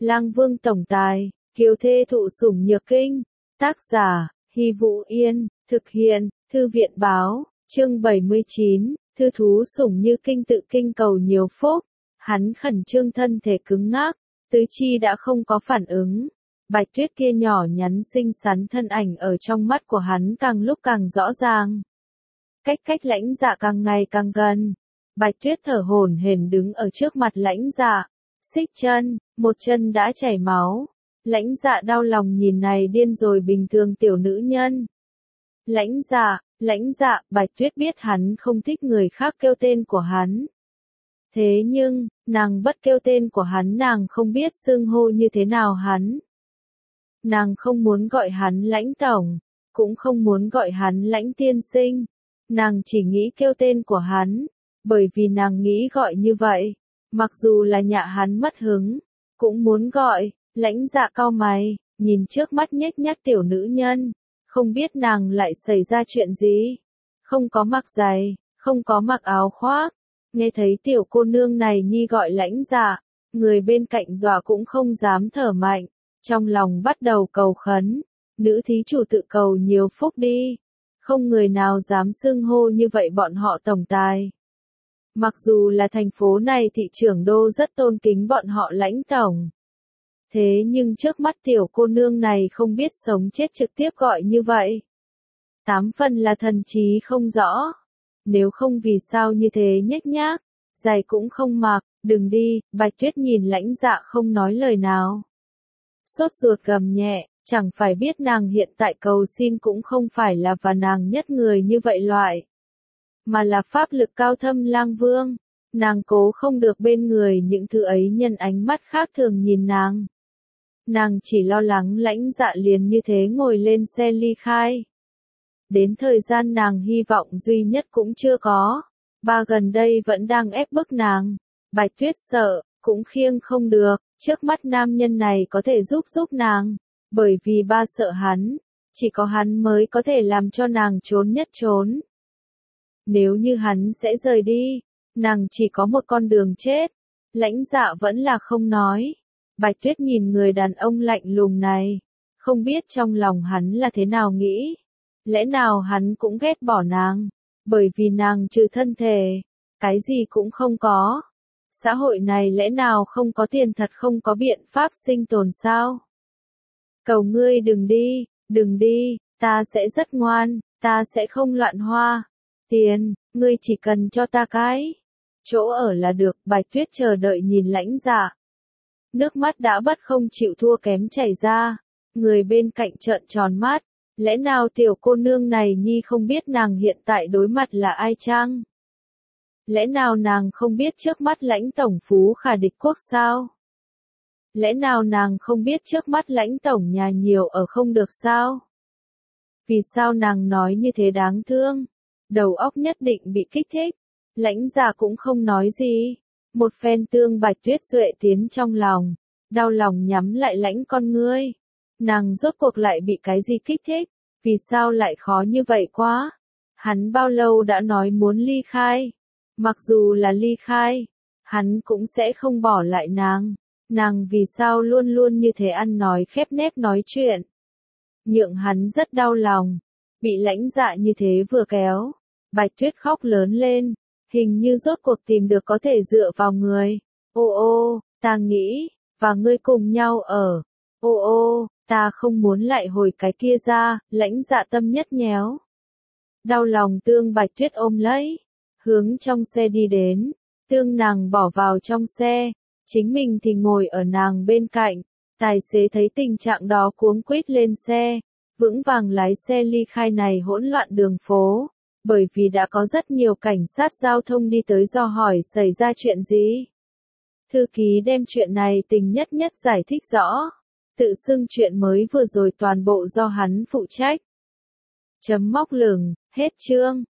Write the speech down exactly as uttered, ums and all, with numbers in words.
Lang Vương tổng tài, kiều thê thụ sủng nhược kinh. Tác giả, Hy Vũ Yên, thực hiện, Thư viện báo, chương bảy mươi chín, thư thú sủng như kinh tự kinh cầu nhiều phúc. Hắn khẩn trương thân thể cứng ngắc, tứ chi đã không có phản ứng. Bạch Tuyết kia nhỏ nhắn xinh xắn thân ảnh ở trong mắt của hắn càng lúc càng rõ ràng. Cách cách Lãnh Dạ càng ngày càng gần. Bạch Tuyết thở hổn hển đứng ở trước mặt Lãnh Dạ, xích chân, một chân đã chảy máu. Lãnh Dạ đau lòng nhìn này điên rồi bình thường tiểu nữ nhân. Lãnh Dạ, Lãnh Dạ, Bạch Tuyết biết hắn không thích người khác kêu tên của hắn. Thế nhưng, nàng bất kêu tên của hắn, nàng không biết xưng hô như thế nào hắn. Nàng không muốn gọi hắn Lãnh tổng, cũng không muốn gọi hắn Lãnh tiên sinh. Nàng chỉ nghĩ kêu tên của hắn, bởi vì nàng nghĩ gọi như vậy, mặc dù là nhạ hắn mất hứng, cũng muốn gọi. Lãnh Dạ cau mày, nhìn trước mắt nhếch nhác tiểu nữ nhân, không biết nàng lại xảy ra chuyện gì. Không có mặc giày, không có mặc áo khoác. Nghe thấy tiểu cô nương này nhi gọi Lãnh Dạ, người bên cạnh dọa cũng không dám thở mạnh, trong lòng bắt đầu cầu khấn, nữ thí chủ tự cầu nhiều phúc đi, không người nào dám xưng hô như vậy bọn họ tổng tài. Mặc dù là thành phố này thị trưởng đô rất tôn kính bọn họ Lãnh tổng. Thế nhưng trước mắt tiểu cô nương này không biết sống chết trực tiếp gọi như vậy. Tám phần là thần trí không rõ. Nếu không vì sao như thế nhếch nhác, giày cũng không mặc, đừng đi. Bạch Tuyết nhìn Lãnh Dạ không nói lời nào. Sốt ruột gầm nhẹ, chẳng phải biết nàng hiện tại cầu xin cũng không phải là và nàng nhất người như vậy loại, mà là pháp lực cao thâm Lang Vương. Nàng cố không được bên người những thứ ấy nhân ánh mắt khác thường nhìn nàng. Nàng chỉ lo lắng Lãnh Dạ liền như thế ngồi lên xe ly khai. Đến thời gian nàng hy vọng duy nhất cũng chưa có. Ba gần đây vẫn đang ép bức nàng. Bạch Tuyết sợ, cũng khiêng không được. Trước mắt nam nhân này có thể giúp giúp nàng. Bởi vì ba sợ hắn. Chỉ có hắn mới có thể làm cho nàng trốn nhất trốn. Nếu như hắn sẽ rời đi, nàng chỉ có một con đường chết. Lãnh Dạ vẫn là không nói. Bạch Tuyết nhìn người đàn ông lạnh lùng này, không biết trong lòng hắn là thế nào nghĩ. Lẽ nào hắn cũng ghét bỏ nàng, bởi vì nàng trừ thân thể, cái gì cũng không có. Xã hội này lẽ nào không có tiền thật không có biện pháp sinh tồn sao? Cầu ngươi đừng đi, đừng đi, ta sẽ rất ngoan, ta sẽ không loạn hoa. Tiền, ngươi chỉ cần cho ta cái chỗ ở là được. Bạch Tuyết chờ đợi nhìn Lãnh Dạ. Nước mắt đã bất không chịu thua kém chảy ra, người bên cạnh trợn tròn mắt, lẽ nào tiểu cô nương này nhi không biết nàng hiện tại đối mặt là ai chăng? Lẽ nào nàng không biết trước mắt Lãnh tổng phú khả địch quốc sao? Lẽ nào nàng không biết trước mắt Lãnh tổng nhà nhiều ở không được sao? Vì sao nàng nói như thế đáng thương? Đầu óc nhất định bị kích thích. Lãnh Dạ cũng không nói gì. Một phen tương Bạch Tuyết duệ tiến trong lòng, đau lòng nhắm lại lãnh con ngươi. Nàng rốt cuộc lại bị cái gì kích thích, vì sao lại khó như vậy quá? Hắn bao lâu đã nói muốn ly khai? Mặc dù là ly khai, hắn cũng sẽ không bỏ lại nàng. Nàng vì sao luôn luôn như thế ăn nói khép nép nói chuyện? Nhượng hắn rất đau lòng, bị Lãnh Dạ như thế vừa kéo. Bạch Tuyết khóc lớn lên. Hình như rốt cuộc tìm được có thể dựa vào người. Ô ô, ta nghĩ, và ngươi cùng nhau ở. Ô ô, ta không muốn lại hồi cái kia ra. Lãnh Dạ tâm nhất nhéo. Đau lòng tương Bạch Tuyết ôm lấy, hướng trong xe đi đến. Tương nàng bỏ vào trong xe, chính mình thì ngồi ở nàng bên cạnh. Tài xế thấy tình trạng đó cuống quýt lên xe, vững vàng lái xe ly khai này hỗn loạn đường phố. Bởi vì đã có rất nhiều cảnh sát giao thông đi tới dò hỏi xảy ra chuyện gì. Thư ký đem chuyện này tình nhất nhất giải thích rõ. Tự xưng chuyện mới vừa rồi toàn bộ do hắn phụ trách. Chấm móc lửng, hết chương.